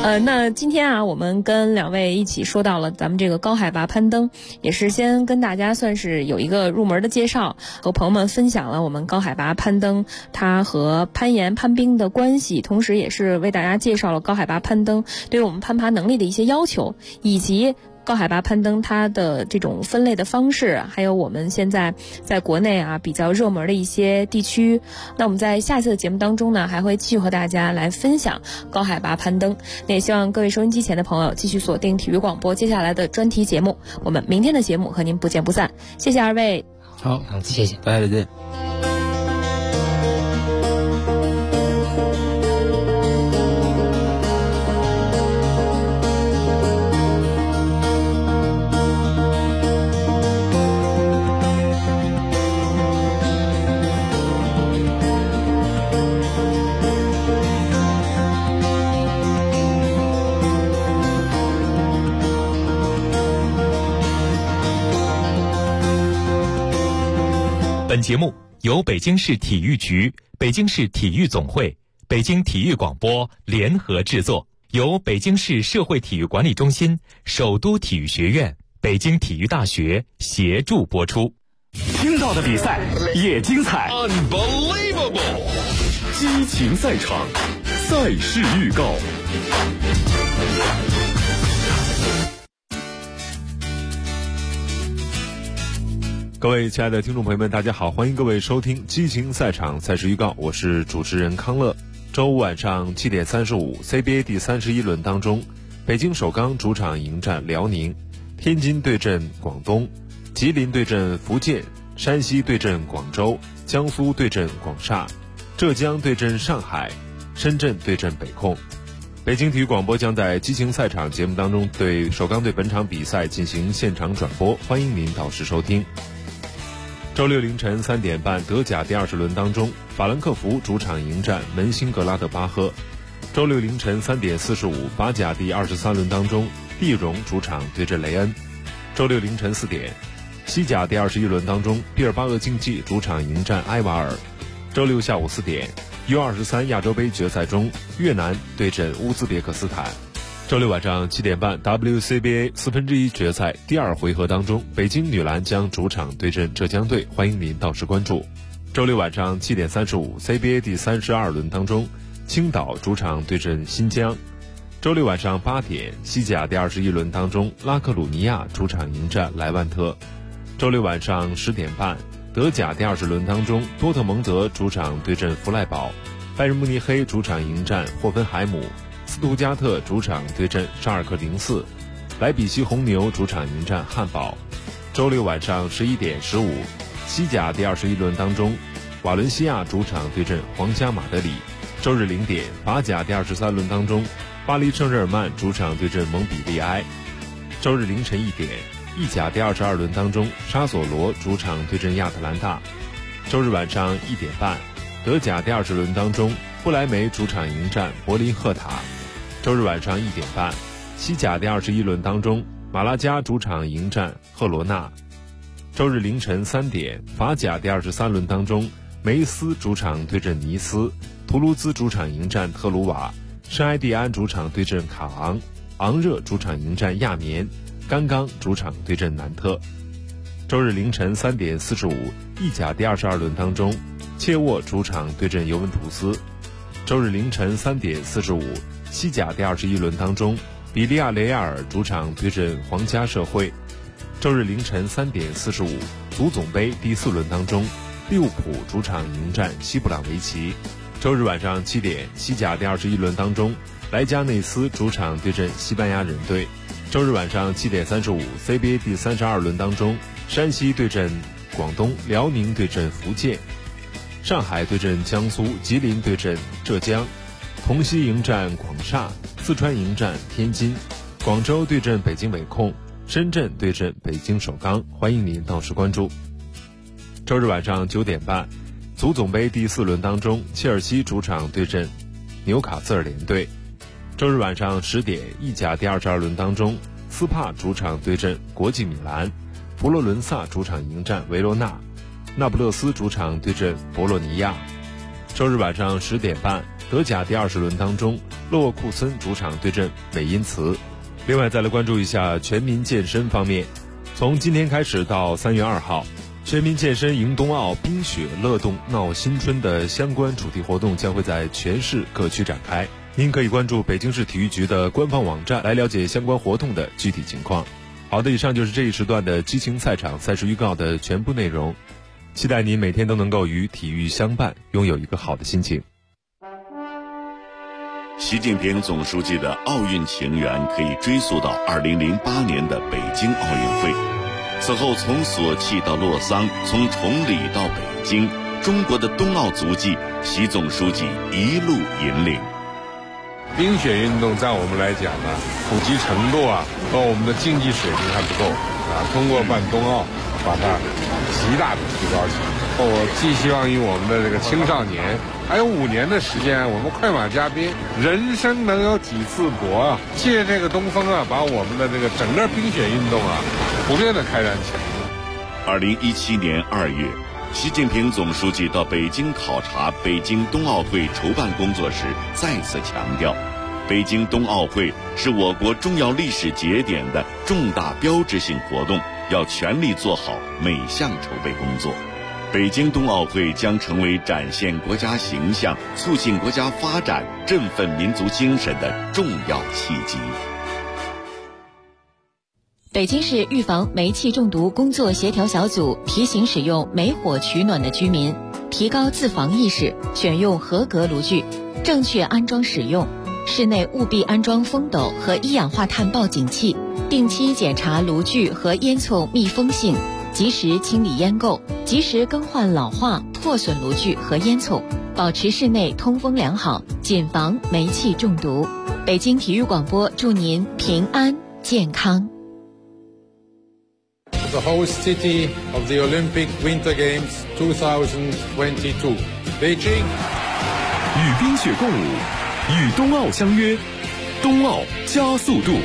那今天啊，我们跟两位一起说到了咱们这个高海拔攀登，也是先跟大家算是有一个入门的介绍，和朋友们分享了我们高海拔攀登它和攀岩攀冰的关系，同时也是为大家介绍了高海拔攀登对于我们攀爬能力的一些要求，以及高海拔攀登它的这种分类的方式，还有我们现在在国内啊比较热门的一些地区。那我们在下次的节目当中呢，还会继续和大家来分享高海拔攀登。那也希望各位收音机前的朋友继续锁定体育广播接下来的专题节目，我们明天的节目和您不见不散。谢谢二位。 好， 谢谢， 大家再见。 本节目由北京市体育局、北京市体育总会、北京体育广播联合制作，由北京市社会体育管理中心、首都体育学院、北京体育大学协助播出。 听到的比赛也精彩 Unbelievable！ 激情赛场，赛事预告。 各位亲爱的听众朋友们，大家好，欢迎各位收听激情赛场赛事预告，我是主持人康乐。周五晚上7点35 CBA 第31轮当中，北京首钢主场迎战辽宁，天津对阵广东，吉林对阵福建，山西对阵广州，江苏对阵广厦，浙江对阵上海，深圳对阵北控。北京体育广播将在激情赛场节目当中对首钢队本场比赛进行现场转播，欢迎您到时收听。周六凌晨3点半，德甲第20轮当中，法兰克福主场迎战门兴格拉德巴赫。周六凌晨3点45，法甲第23轮当中，蒂荣主场对阵雷恩。周六凌晨4点，西甲第21轮当中，毕尔巴鄂竞技主场迎战埃瓦尔。周六下午4点，U23亚洲杯决赛中，越南对阵乌兹别克斯坦。周六晚上7点半 WCBA 1/4决赛第2回合当中，北京女篮将主场对阵浙江队，欢迎您到时关注。周六晚上7点35 CBA 第32轮当中，青岛主场对阵新疆。周六晚上8点，西甲第21轮当中，拉克鲁尼亚主场迎战莱万特。周六晚上10点半，德甲第20轮当中，多特蒙德主场对阵弗赖堡，拜仁慕尼黑主场迎战霍芬海姆，斯图加特主场对阵沙尔克04，莱比锡红牛主场迎战汉堡。周六晚上11点15，西甲第21轮当中，瓦伦西亚主场对阵皇家马德里。周日0点，法甲第23轮当中，巴黎圣日耳曼主场对阵蒙彼利埃。周日凌晨1点，意甲第22轮当中，沙索罗主场对阵亚特兰大。周日晚上1点半，德甲第20轮当中，不莱梅主场迎战柏林赫塔。周日晚上1点半，西甲第21轮当中，马拉加主场迎战赫罗纳。周日凌晨3点，法甲第23轮当中，梅斯主场对阵尼斯，图卢兹主场迎战特鲁瓦，圣埃蒂安主场对阵卡昂，昂热主场迎战亚眠，甘冈主场对阵南特。周日凌晨3点45，意甲第22轮当中，切沃主场对阵尤文图斯。周日凌晨3点45，西甲第21轮当中，比利亚雷亚尔主场对阵皇家社会。周日凌晨3点45，足总杯第4轮当中，利物浦主场迎战西布朗维奇。周日晚上7点，西甲第21轮当中，莱加内斯主场对阵西班牙人队。周日晚上7点35 CBA 第32轮当中，山西对阵广东，辽宁对阵福建，上海对阵江苏，吉林对阵浙江，同曦迎战广厦，四川迎战天津，广州对阵北京伟控，深圳对阵北京首钢，欢迎您到时关注。周日晚上9点半，足总杯第4轮当中，切尔西主场对阵纽卡斯尔联队。周日晚上10点，意甲第22轮当中，斯帕主场对阵国际米兰，佛罗伦萨主场迎战维罗纳，那不勒斯主场对阵博洛尼亚。周日晚上10点半， 德甲第20轮当中，勒沃库森主场对阵韦因茨。另外再来关注一下全民健身方面，从今天开始到3月2号，全民健身迎冬奥冰雪乐动闹新春的相关主题活动将会在全市各区展开。您可以关注北京市体育局的官方网站来了解相关活动的具体情况。好的，以上就是这一时段的激情赛场赛事预告的全部内容。期待您每天都能够与体育相伴，拥有一个好的心情。 习近平总书记的奥运情缘可以追溯到2008年的北京奥运会。此后从索契到洛桑，从崇礼到北京，中国的冬奥足迹，习总书记一路引领。 冰雪运动在我们来讲呢，普及程度和我们的竞技水平还不够通过办冬奥把它极大的提高起来。我寄希望于我们的这个青少年，还有5年的时间，我们快马加鞭，人生能有几次搏借这个东风把我们的这个整个冰雪运动普遍的开展起来。 2017年2月，习近平总书记到北京考察北京冬奥会筹办工作时，再次强调，北京冬奥会是我国重要历史节点的重大标志性活动，要全力做好每项筹备工作。北京冬奥会将成为展现国家形象、促进国家发展、振奋民族精神的重要契机。 北京市预防煤气中毒工作协调小组提醒使用煤火取暖的居民提高自防意识，选用合格炉具，正确安装使用。室内务必安装风斗和一氧化碳报警器，定期检查炉具和烟囱密封性，及时清理烟垢，及时更换老化、破损炉具和烟囱，保持室内通风良好，谨防煤气中毒。北京体育广播祝您平安健康。 The host city of the Olympic Winter Games 2022, Beijing. 与冰雪共舞，与冬奥相约，冬奥加速度。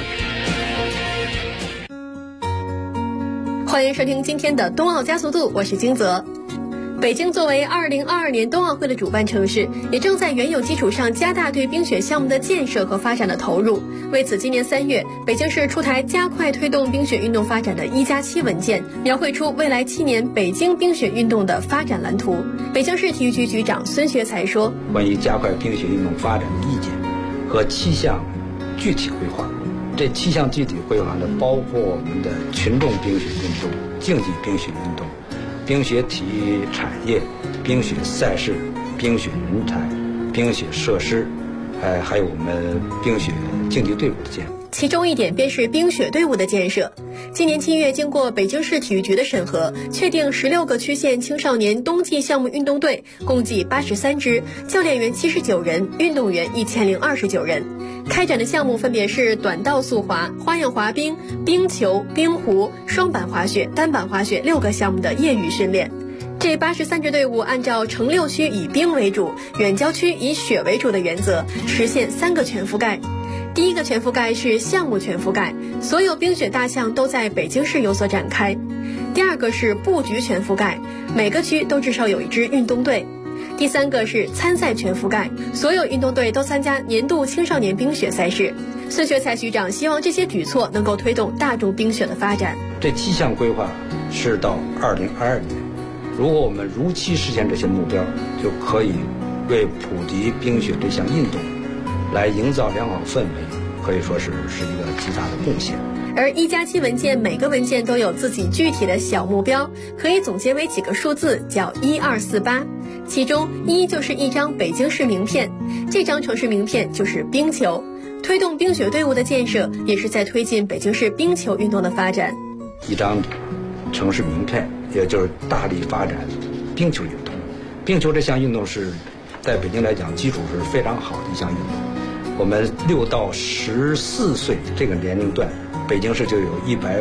欢迎收听今天的冬奥加速度，我是金泽。北京作为2022年冬奥会的主办城市，也正在原有基础上加大对冰雪项目的建设和发展的投入。为此，今年3月，北京市出台加快推动冰雪运动发展的1+7文件，描绘出未来7年北京冰雪运动的发展蓝图。北京市体育局局长孙学才说：“ 关于加快冰雪运动发展的意见和7项具体规划，这7项具体规划呢，包括我们的群众冰雪运动、竞技冰雪运动、冰雪体育产业、冰雪赛事、冰雪人才、冰雪设施，还有我们冰雪竞技队伍的建设。 其中一点便是冰雪队伍的建设。今年7月，经过北京市体育局的审核，确定16个区县青少年冬季项目运动队，共计83支，教练员79人，运动员1029人。开展的项目分别是短道速滑、花样滑冰、冰球、冰壶、双板滑雪、单板滑雪6个项目的业余训练。这83支队伍按照城6区以冰为主，远郊区以雪为主的原则，实现3个全覆盖。第一个全覆盖是项目全覆盖，所有冰雪大项都在北京市有所展开。第二个是布局全覆盖，每个区都至少有1支运动队。第三个是参赛全覆盖，所有运动队都参加年度青少年冰雪赛事。孙学才局长希望这些举措能够推动大众冰雪的发展。 这7项规划是到2022年，如果我们如期实现这些目标，就可以为普及冰雪这项运动来营造良好氛围，可以说是一个极大的贡献。 而1+7文件每个文件都有自己具体的小目标，可以总结为几个数字，叫1248。其中1就是一张北京市名片，这张城市名片就是冰球。推动冰雪队伍的建设，也是在推进北京市冰球运动的发展。 一张城市名片，也就是大力发展冰球运动。冰球这项运动是在北京来讲基础是非常好的一项运动。我们6到14岁这个年龄段，北京市就有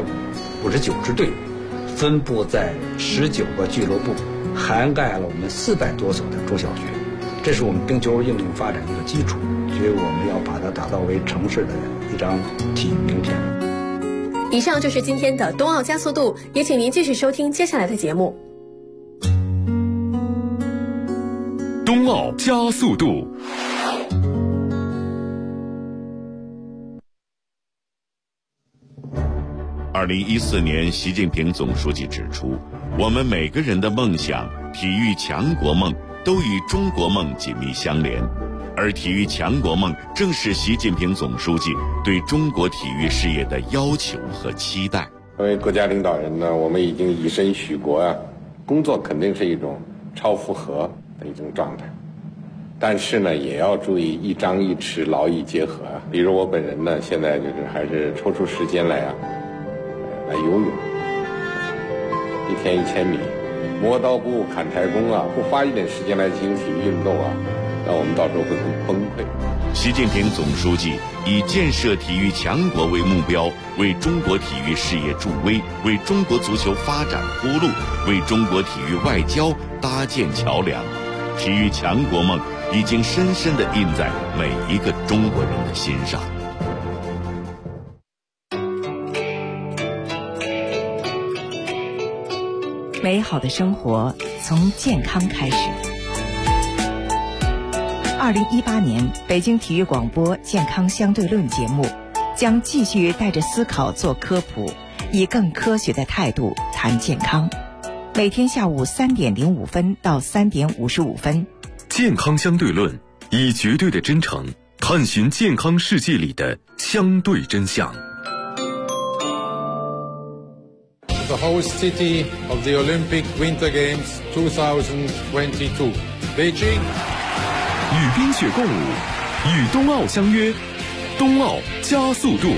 159支队，分布在19个俱乐部，涵盖了我们400多所的中小学。这是我们冰球运动发展的一个基础，所以我们要把它打造为城市的一张体育名片。 以上就是今天的冬奥加速度，也请您继续收听接下来的节目。 冬奥加速度。 2014年，习近平总书记指出，我们每个人的梦想、体育强国梦都与中国梦紧密相连，而体育强国梦正是习近平总书记对中国体育事业的要求和期待。 作为国家领导人呢，我们已经以身许国啊，工作肯定是一种超负荷的一种状态，但是呢，也要注意一张一弛，劳逸结合啊。比如我本人呢，现在就是还是抽出时间来游泳，1天1000米，磨刀不误砍柴工啊，不花一点时间来进行体育运动啊，那我们到时候会很崩溃。 习近平总书记以建设体育强国为目标，为中国体育事业助威，为中国足球发展铺路，为中国体育外交搭建桥梁。体育强国梦已经深深地印在每一个中国人的心上。 美好的生活从健康开始。2018年北京体育广播健康相对论节目将继续带着思考做科普，以更科学的态度谈健康。每天下午3点05分到3点55分。 健康相对论，以绝对的真诚探寻健康世界里的相对真相。 The host city of the Olympic Winter Games 2022, Beijing. 与冰雪共舞，与冬奥相约，冬奥加速度。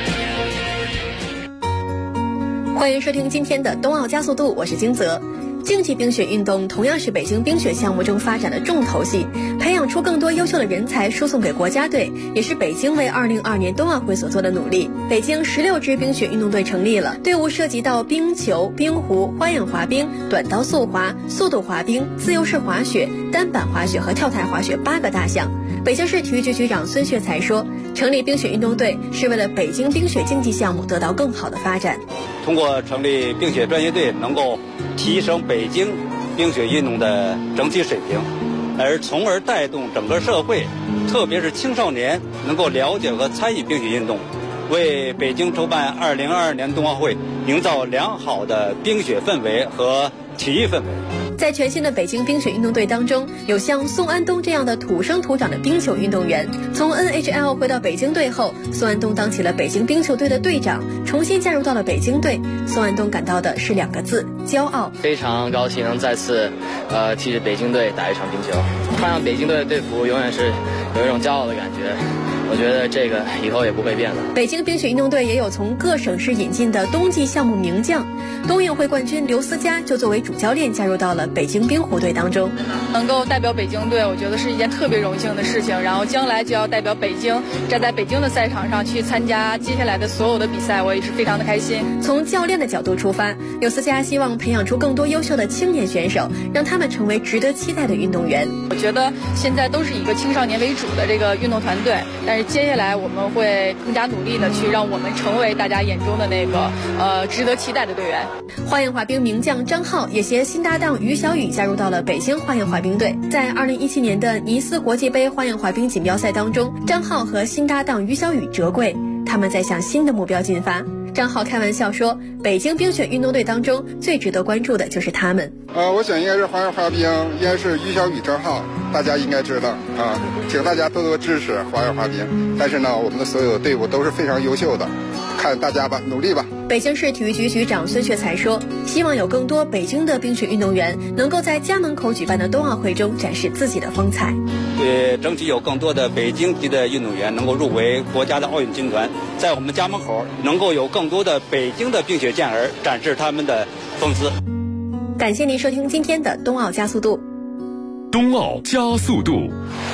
欢迎收听今天的冬奥加速度，我是金泽。竞技冰雪运动同样是北京冰雪项目中发展的重头戏，培养出更多优秀的人才输送给国家队，也是北京为2022年冬奥会所做的努力。北京16支冰雪运动队成立了，队伍涉及到冰球、冰壶、花样滑冰、短道速滑、速度滑冰、自由式滑雪、单板滑雪和跳台滑雪8个大项。北京市体育局局长孙雪才说，成立冰雪运动队是为了北京冰雪竞技项目得到更好的发展。 通过成立冰雪专业队，能够提升北京冰雪运动的整体水平，从而带动整个社会，特别是青少年能够了解和参与冰雪运动，为北京筹办2022年冬奥会营造良好的冰雪氛围和体育氛围。 在全新的北京冰雪运动队当中，有像宋安东这样的土生土长的冰球运动员。从 NHL 回到北京队后，宋安东当起了北京冰球队的队长，重新加入到了北京队。宋安东感到的是2个字：骄傲。 非常高兴能再次替着北京队打一场冰球，穿上北京队的队服，永远是有一种骄傲的感觉。我觉得这个以后也不会变的。 北京冰雪运动队也有从各省市引进的冬季项目名将，冬运会冠军刘思佳就作为主教练加入到了北京冰壶队当中。 能够代表北京队，我觉得是一件特别荣幸的事情。然后将来就要代表北京，站在北京的赛场上去参加接下来的所有的比赛，我也是非常的开心。 从教练的角度出发，刘思佳希望培养出更多优秀的青年选手，让他们成为值得期待的运动员。 我觉得现在都是以一个青少年为主的这个运动团队，但是接下来我们会更加努力的去让我们成为大家眼中的那个值得期待的队员。 花样滑冰名将张浩也携新搭档于小雨加入到了北京花样滑冰队。在2017年的尼斯国际杯花样滑冰锦标赛当中，张浩和新搭档于小雨折桂，他们在向新的目标进发。张浩开玩笑说，北京冰雪运动队当中最值得关注的就是他们。 我想应该是花样滑冰，应该是于小雨、张浩，大家应该知道啊，请大家多多支持花样滑冰。但是呢，我们的所有队伍都是非常优秀的，看大家吧，努力吧。 北京市体育局局长孙雪才说，希望有更多北京的冰雪运动员能够在家门口举办的冬奥会中展示自己的风采。 争取有更多的北京籍的运动员能够入围国家的奥运金团，在我们家门口能够有更多的北京的冰雪健儿展示他们的风姿。 感谢您收听今天的冬奥加速度。 冬奥加速度。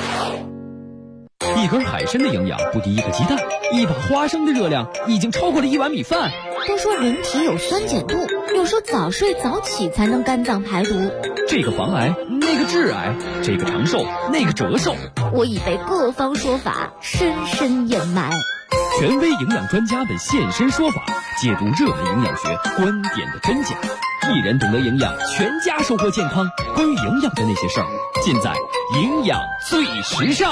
一根海参的营养不敌一个鸡蛋，一把花生的热量已经超过了1碗米饭。 都说人体有酸碱度，有时候早睡早起才能肝脏排毒。 这个防癌，那个致癌，这个长寿，那个折寿。 我已被各方说法深深掩埋。 权威营养专家们现身说法，解读热门营养学观点的真假。一人懂得营养，全家收获健康。关于营养的那些事儿，尽在营养最时尚。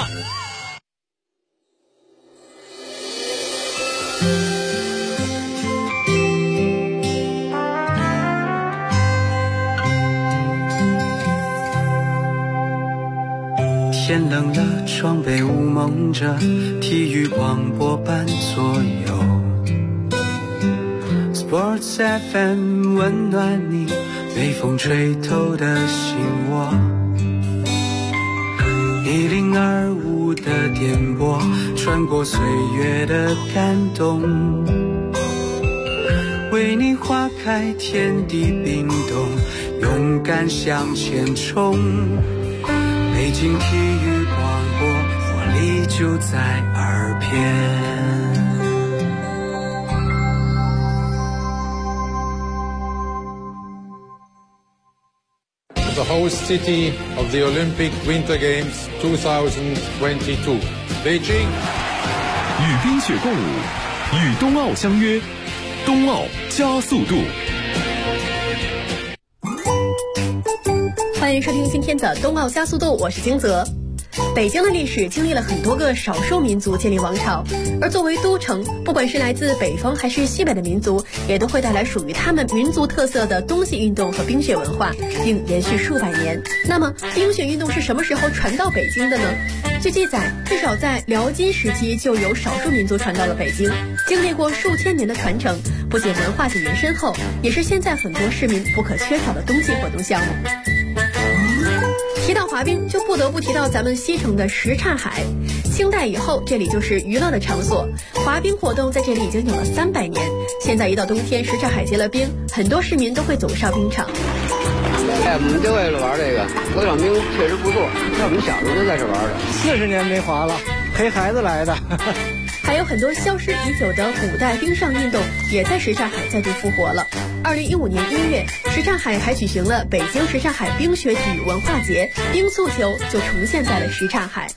天冷了，窗被雾蒙着，体育广播伴左右。Sports FM 温暖你被风吹透的心窝。1025的电波，穿过岁月的感动，为你花开，天地冰冻，勇敢向前冲。北京体育广播，活力就在耳边。 The host city of the Olympic Winter Games 2022, Beijing. 与冰雪共舞，与冬奥相约，冬奥加速度。 欢迎收听今天的冬奥加速度，我是金泽。北京的历史经历了很多个少数民族建立王朝，而作为都城，不管是来自北方还是西北的民族，也都会带来属于他们民族特色的冬季运动和冰雪文化，并延续数百年。那么，冰雪运动是什么时候传到北京的呢？据记载，至少在辽金时期就有少数民族传到了北京，经历过数千年的传承，不仅文化底蕴深厚，也是现在很多市民不可缺少的冬季活动项目。提到滑冰，就不得不提到咱们西城的什刹海。清代以后，这里就是娱乐的场所，滑冰活动在这里已经有了300年。现在一到冬天，什刹海结了冰，很多市民都会走上冰场。 我们就为了玩这个，这场冰确实不错，在我们小时候就在这玩的。 40年没滑了，陪孩子来的。 还有很多消失已久的古代冰上运动，也在什刹海再度复活了。2015年1月，什刹海还举行了北京什刹海冰雪体育文化节，冰速球就重现在了什刹海。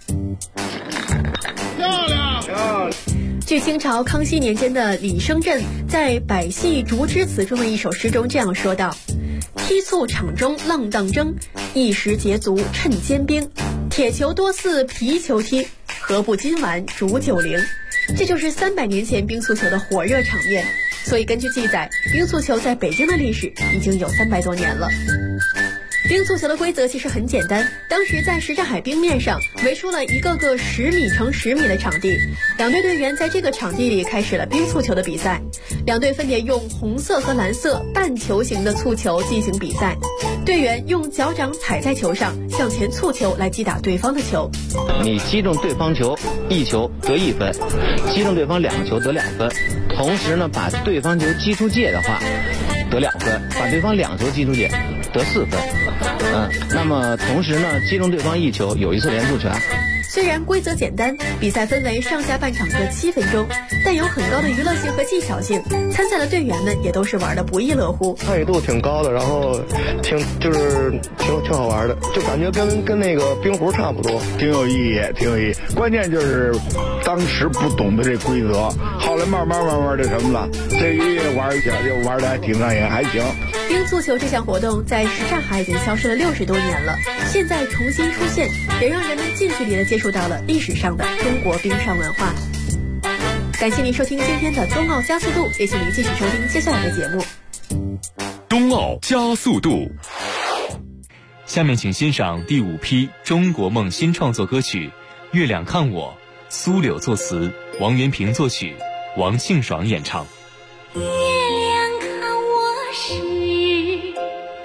漂亮！ 据清朝康熙年间的李生镇在《百戏竹枝词》中的一首诗中这样说道：踢促场中浪荡争，一时捷足趁坚冰。铁球多似皮球踢，何不今晚煮90？这就是300年前冰速球的火热场面。所以根据记载，冰速球在北京的历史已经有300多年了。冰速球的规则其实很简单，当时在什刹海冰面上围出了一个个10米乘10米的场地，两队队员在这个场地里开始了冰速球的比赛。两队分别用红色和蓝色半球形的蹴球进行比赛，队员用脚掌踩在球上向前蹴球来击打对方的球。 你击中对方球1球得1分，击中对方2个球得2分，同时呢把对方球击出界的话得2分，把对方2球击出界得4分。那么同时呢击中对方1球有1次连速权。 虽然规则简单，比赛分为上下半场各7分钟，但有很高的娱乐性和技巧性，参赛的队员们也都是玩得不亦乐乎。 参与度挺高的，然后挺好玩的，就感觉跟那个冰壶差不多， 挺有意义。关键就是当时不懂得这规则，后来慢慢的什么了，这个月玩一下就玩得还挺上瘾，还行。 冰速球这项活动在什刹海已经消失了60多年了，现在重新出现，也让人们近距离的接触到了历史上的中国冰上文化。感谢您收听今天的冬奥加速度，也请您继续收听接下来的节目。 冬奥加速度。 下面请欣赏第5批中国梦新创作歌曲《月亮看我》，苏柳作词，王元平作曲，王庆爽演唱。 月亮看我时，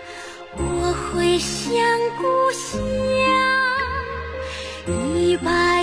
我会想故乡，一把